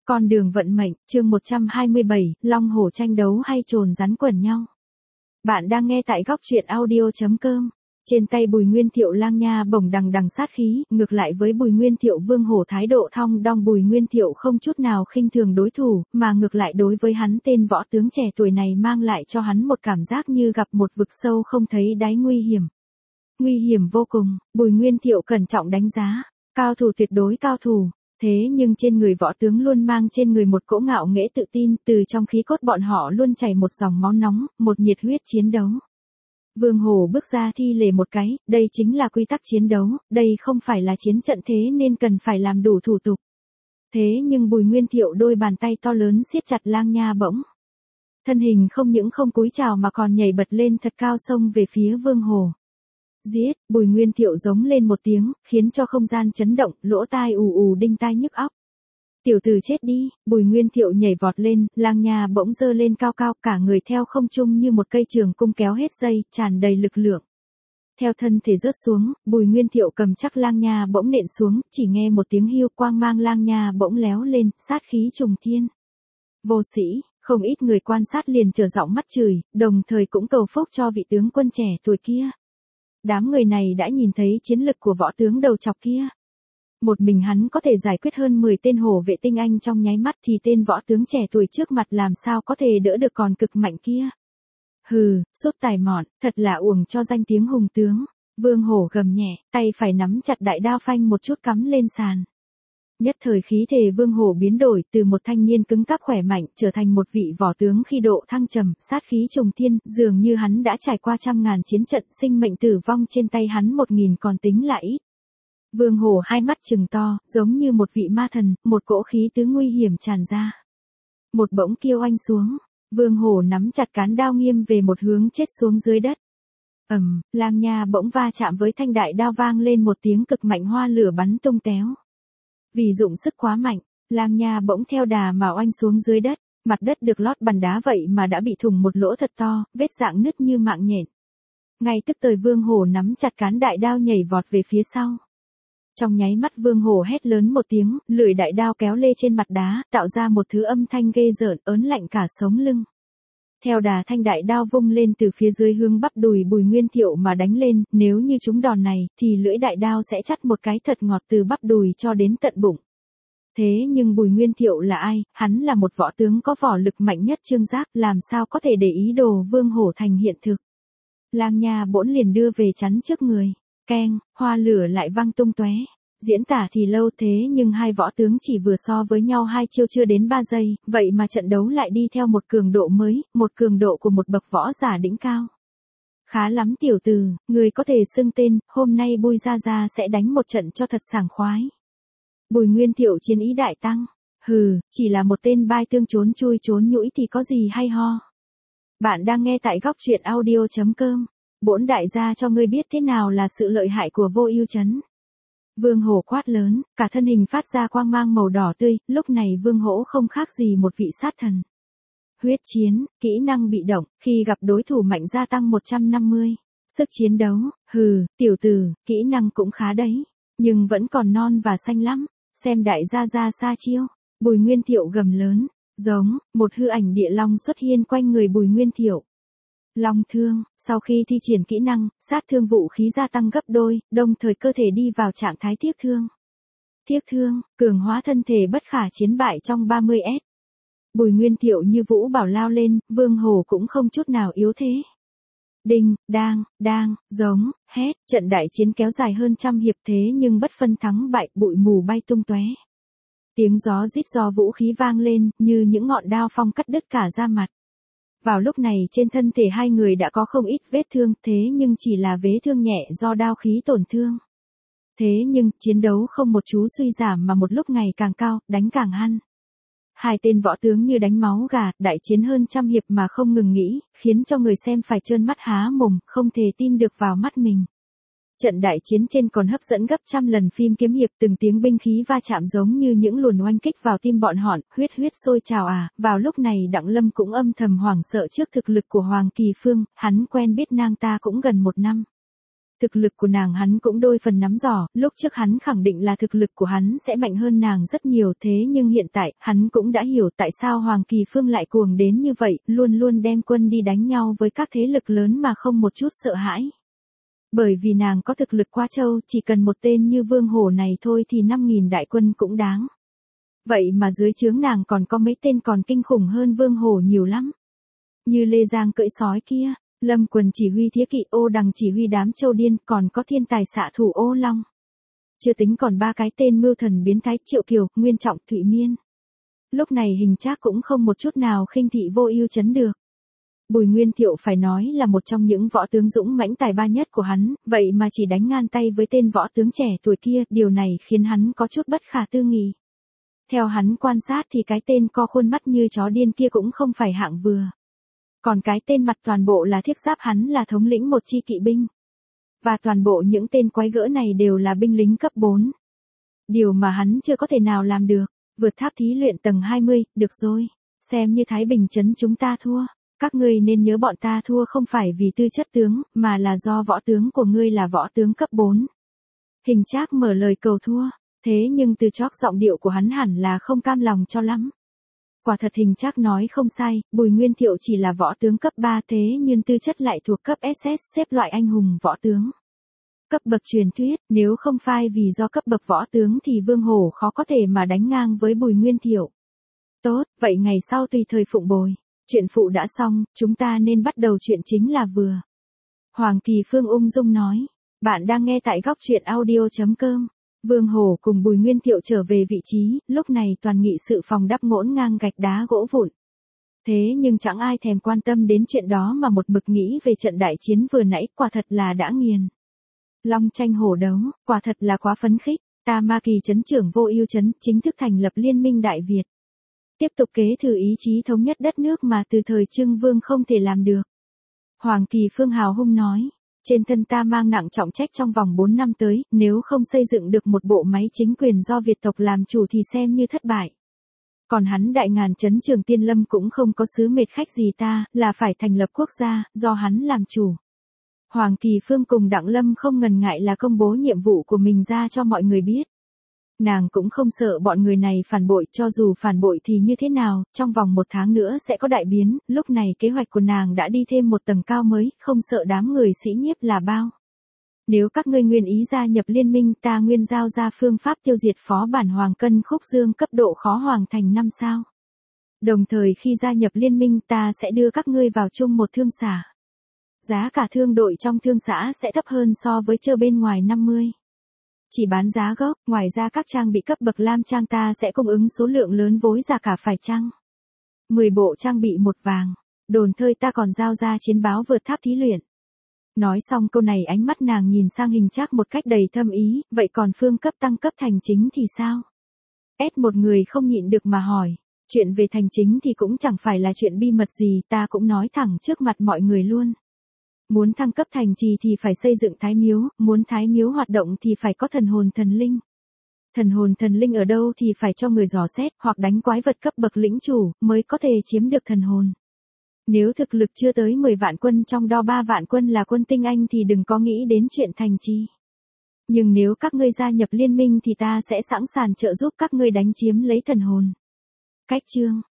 Con đường vận mệnh, chương 127, Long hổ tranh đấu hay trồn rắn quẩn nhau. Bạn đang nghe tại góc truyện audio.com. Trên tay Bùi Nguyên Thiệu lang nha bổng đằng đằng sát khí, ngược lại với Bùi Nguyên Thiệu Vương Hổ thái độ thong dong, Bùi Nguyên Thiệu không chút nào khinh thường đối thủ, mà ngược lại đối với hắn tên võ tướng trẻ tuổi này mang lại cho hắn một cảm giác như gặp một vực sâu không thấy đáy nguy hiểm. Nguy hiểm vô cùng, Bùi Nguyên Thiệu cẩn trọng đánh giá, cao thủ tuyệt đối cao thủ. Thế nhưng trên người võ tướng luôn mang trên người một cỗ ngạo nghễ tự tin, từ trong khí cốt bọn họ luôn chảy một dòng máu nóng, một nhiệt huyết chiến đấu. Vương Hổ bước ra thi lễ một cái, đây chính là quy tắc chiến đấu, đây không phải là chiến trận thế nên cần phải làm đủ thủ tục. Thế nhưng Bùi Nguyên Thiệu đôi bàn tay to lớn siết chặt lang nha bỗng. Thân hình không những không cúi chào mà còn nhảy bật lên thật cao xông về phía Vương Hổ. Giết, Bùi Nguyên Thiệu giống lên một tiếng, khiến cho không gian chấn động, lỗ tai ù ù đinh tai nhức óc. Tiểu tử chết đi, Bùi Nguyên Thiệu nhảy vọt lên, lang nha bỗng giơ lên cao cao, cả người theo không trung như một cây trường cung kéo hết dây, tràn đầy lực lượng. Theo thân thể rớt xuống, Bùi Nguyên Thiệu cầm chắc lang nha bỗng nện xuống, chỉ nghe một tiếng hiu, quang mang lang nha bỗng léo lên, sát khí trùng thiên. Vô sĩ, không ít người quan sát liền trở giọng mắt chửi, đồng thời cũng cầu phúc cho vị tướng quân trẻ tuổi kia. Đám người này đã nhìn thấy chiến lực của võ tướng đầu chọc kia. Một mình hắn có thể giải quyết hơn 10 tên hổ vệ tinh anh trong nháy mắt, thì tên võ tướng trẻ tuổi trước mặt làm sao có thể đỡ được còn cực mạnh kia. Hừ, sốt tài mọn, thật là uổng cho danh tiếng hùng tướng. Vương Hổ gầm nhẹ, tay phải nắm chặt đại đao phanh một chút cắm lên sàn. Nhất thời khí thể Vương Hổ biến đổi, từ một thanh niên cứng cáp khỏe mạnh trở thành một vị võ tướng khi độ thăng trầm, sát khí trùng thiên, dường như hắn đã trải qua trăm ngàn chiến trận, sinh mệnh tử vong trên tay hắn 1000 còn tính là ít. Vương Hổ hai mắt trừng to, giống như một vị ma thần, một cỗ khí tứ nguy hiểm tràn ra. Một bỗng kêu oanh xuống, Vương Hổ nắm chặt cán đao nghiêm về một hướng chết xuống dưới đất. Lang nha bỗng va chạm với thanh đại đao, vang lên một tiếng cực mạnh, hoa lửa bắn tung téo. Vì dụng sức quá mạnh, lang nha bỗng theo đà mà oanh xuống dưới đất, mặt đất được lót bằng đá vậy mà đã bị thủng một lỗ thật to, vết dạng nứt như mạng nhện. Ngay tức thời Vương Hổ nắm chặt cán đại đao nhảy vọt về phía sau. Trong nháy mắt Vương Hổ hét lớn một tiếng, lưỡi đại đao kéo lê trên mặt đá, tạo ra một thứ âm thanh ghê rợn, ớn lạnh cả sống lưng. Theo đà thanh đại đao vung lên từ phía dưới hướng bắp đùi Bùi Nguyên Thiệu mà đánh lên, nếu như trúng đòn này, thì lưỡi đại đao sẽ chắt một cái thật ngọt từ bắp đùi cho đến tận bụng. Thế nhưng Bùi Nguyên Thiệu là ai? Hắn là một võ tướng có võ lực mạnh nhất Trương Giác, làm sao có thể để ý đồ Vương Hổ thành hiện thực. Lang nha bỗng liền đưa về chắn trước người. Keng, hoa lửa lại văng tung tóe. Diễn tả thì lâu, thế nhưng hai võ tướng chỉ vừa so với nhau hai chiêu chưa đến 3 giây, vậy mà trận đấu lại đi theo một cường độ mới, một cường độ của một bậc võ giả đỉnh cao. Khá lắm tiểu tử, người có thể xưng tên, hôm nay Bùi Gia Gia sẽ đánh một trận cho thật sảng khoái. Bùi Nguyên Thiệu chiến ý đại tăng. Hừ, chỉ là một tên bai tương trốn chui trốn nhũi thì có gì hay ho. Bạn đang nghe tại góc truyện audio.com. Bổn đại gia cho ngươi biết thế nào là sự lợi hại của Vô Ưu Trấn. Vương Hổ quát lớn, cả thân hình phát ra quang mang màu đỏ tươi, lúc này Vương Hổ không khác gì một vị sát thần. Huyết chiến, kỹ năng bị động, khi gặp đối thủ mạnh gia tăng 150. Sức chiến đấu, hừ, tiểu tử, kỹ năng cũng khá đấy, nhưng vẫn còn non và xanh lắm, xem đại gia ra xa chiêu. Bùi Nguyên Thiệu gầm lớn, giống, một hư ảnh địa long xuất hiện quanh người Bùi Nguyên Thiệu. Long thương, sau khi thi triển kỹ năng, sát thương vũ khí gia tăng gấp đôi, đồng thời cơ thể đi vào trạng thái tiếc thương. Tiếc thương, cường hóa thân thể bất khả chiến bại trong 30S. Bùi Nguyên Thiệu như vũ bảo lao lên, Vương Hổ cũng không chút nào yếu thế. Đinh, đang, giống, hét, trận đại chiến kéo dài hơn trăm hiệp, thế nhưng bất phân thắng bại, bụi mù bay tung tóe. Tiếng gió rít do vũ khí vang lên, như những ngọn đao phong cắt đứt cả da mặt. Vào lúc này trên thân thể hai người đã có không ít vết thương, thế nhưng chỉ là vết thương nhẹ do đao khí tổn thương. Thế nhưng, chiến đấu không một chú suy giảm mà một lúc ngày càng cao, đánh càng hăng. Hai tên võ tướng như đánh máu gà, đại chiến hơn trăm hiệp mà không ngừng nghỉ, khiến cho người xem phải trơn mắt há mồm, không thể tin được vào mắt mình. Trận đại chiến trên còn hấp dẫn gấp trăm lần phim kiếm hiệp, từng tiếng binh khí va chạm giống như những luồn oanh kích vào tim bọn họ, huyết sôi trào à. Vào lúc này Đặng Lâm cũng âm thầm hoảng sợ trước thực lực của Hoàng Kỳ Phương, hắn quen biết nàng ta cũng gần 1 năm. Thực lực của nàng hắn cũng đôi phần nắm rõ, lúc trước hắn khẳng định là thực lực của hắn sẽ mạnh hơn nàng rất nhiều, thế nhưng hiện tại, hắn cũng đã hiểu tại sao Hoàng Kỳ Phương lại cuồng đến như vậy, luôn luôn đem quân đi đánh nhau với các thế lực lớn mà không một chút sợ hãi. Bởi vì nàng có thực lực quá trâu, chỉ cần một tên như Vương Hổ này thôi thì 5.000 đại quân cũng đáng. Vậy mà dưới trướng nàng còn có mấy tên còn kinh khủng hơn Vương Hổ nhiều lắm. Như Lê Giang cưỡi sói kia, Lâm Quần chỉ huy Thiết Kỵ, Ô Đằng chỉ huy đám châu điên, còn có Thiên Tài xạ thủ Ô Long. Chưa tính còn 3 cái tên mưu thần biến thái Triệu Kiều, Nguyên Trọng, Thụy Miên. Lúc này Hình Trác cũng không một chút nào khinh thị Vô Ưu chấn được. Bùi Nguyên Thiệu phải nói là một trong những võ tướng dũng mãnh tài ba nhất của hắn, vậy mà chỉ đánh ngang tay với tên võ tướng trẻ tuổi kia, điều này khiến hắn có chút bất khả tư nghị. Theo hắn quan sát thì cái tên co khuôn mắt như chó điên kia cũng không phải hạng vừa. Còn cái tên mặt toàn bộ là thiết giáp hắn là thống lĩnh một chi kỵ binh. Và toàn bộ những tên quái gỡ này đều là binh lính cấp 4. Điều mà hắn chưa có thể nào làm được, vượt tháp thí luyện tầng 20, được rồi. Xem như Thái Bình trấn chúng ta thua. Các ngươi nên nhớ bọn ta thua không phải vì tư chất tướng, mà là do võ tướng của ngươi là võ tướng cấp 4. Hình Trác mở lời cầu thua, thế nhưng từ chóp giọng điệu của hắn hẳn là không cam lòng cho lắm. Quả thật Hình Trác nói không sai, Bùi Nguyên Thiệu chỉ là võ tướng cấp 3 thế nhưng tư chất lại thuộc cấp SS, xếp loại anh hùng võ tướng. Cấp bậc truyền thuyết, nếu không phải vì do cấp bậc võ tướng thì Vương Hổ khó có thể mà đánh ngang với Bùi Nguyên Thiệu. Tốt, vậy ngày sau tùy thời phụng bồi. Chuyện phụ đã xong, chúng ta nên bắt đầu chuyện chính là vừa. Hoàng Kỳ Phương ung dung nói. Bạn đang nghe tại góc truyện audio.com. Vương Hổ cùng Bùi Nguyên Thiệu trở về vị trí, lúc này toàn nghị sự phòng đắp ngổn ngang gạch đá gỗ vụn. Thế nhưng chẳng ai thèm quan tâm đến chuyện đó mà một mực nghĩ về trận đại chiến vừa nãy, quả thật là đã nghiền. Long tranh hổ đấu, quả thật là quá phấn khích. Ta Ma Kỳ trấn trưởng Vô Ưu trấn chính thức thành lập Liên minh Đại Việt. Tiếp tục kế thừa ý chí thống nhất đất nước mà từ thời Trưng Vương không thể làm được. Hoàng Kỳ Phương hào hung nói, trên thân ta mang nặng trọng trách trong vòng 4 năm tới, nếu không xây dựng được một bộ máy chính quyền do Việt tộc làm chủ thì xem như thất bại. Còn hắn Đại Ngàn trấn Trường Tiên Lâm cũng không có sứ mệt khách gì ta, là phải thành lập quốc gia, do hắn làm chủ. Hoàng Kỳ Phương cùng Đặng Lâm không ngần ngại là công bố nhiệm vụ của mình ra cho mọi người biết. Nàng cũng không sợ bọn người này phản bội, cho dù phản bội thì như thế nào, trong vòng 1 tháng nữa sẽ có đại biến, lúc này kế hoạch của nàng đã đi thêm một tầng cao mới, không sợ đám người sĩ nhiếp là bao. Nếu các ngươi nguyên ý gia nhập liên minh, ta nguyên giao ra phương pháp tiêu diệt phó bản Hoàng Cân Khúc Dương cấp độ khó hoàn thành 5 sao. Đồng thời khi gia nhập liên minh ta sẽ đưa các ngươi vào chung một thương xã. Giá cả thương đội trong thương xã sẽ thấp hơn so với chơi bên ngoài 50. Chỉ bán giá gốc, ngoài ra các trang bị cấp bậc lam trang ta sẽ cung ứng số lượng lớn vối giá cả phải chăng. 10 bộ trang bị 1 vàng, đồn thơi ta còn giao ra chiến báo vượt tháp thí luyện. Nói xong câu này ánh mắt nàng nhìn sang Hình Trác một cách đầy thâm ý, vậy còn phương cấp tăng cấp thành chính thì sao? Một người không nhịn được mà hỏi, chuyện về thành chính thì cũng chẳng phải là chuyện bí mật gì, ta cũng nói thẳng trước mặt mọi người luôn. Muốn thăng cấp thành trì thì phải xây dựng thái miếu, muốn thái miếu hoạt động thì phải có thần hồn thần linh. Thần hồn thần linh ở đâu thì phải cho người dò xét hoặc đánh quái vật cấp bậc lĩnh chủ mới có thể chiếm được thần hồn. Nếu thực lực chưa tới 10 vạn quân trong đó 3 vạn quân là quân tinh anh thì đừng có nghĩ đến chuyện thành trì. Nhưng nếu các ngươi gia nhập liên minh thì ta sẽ sẵn sàng trợ giúp các ngươi đánh chiếm lấy thần hồn. Cách chương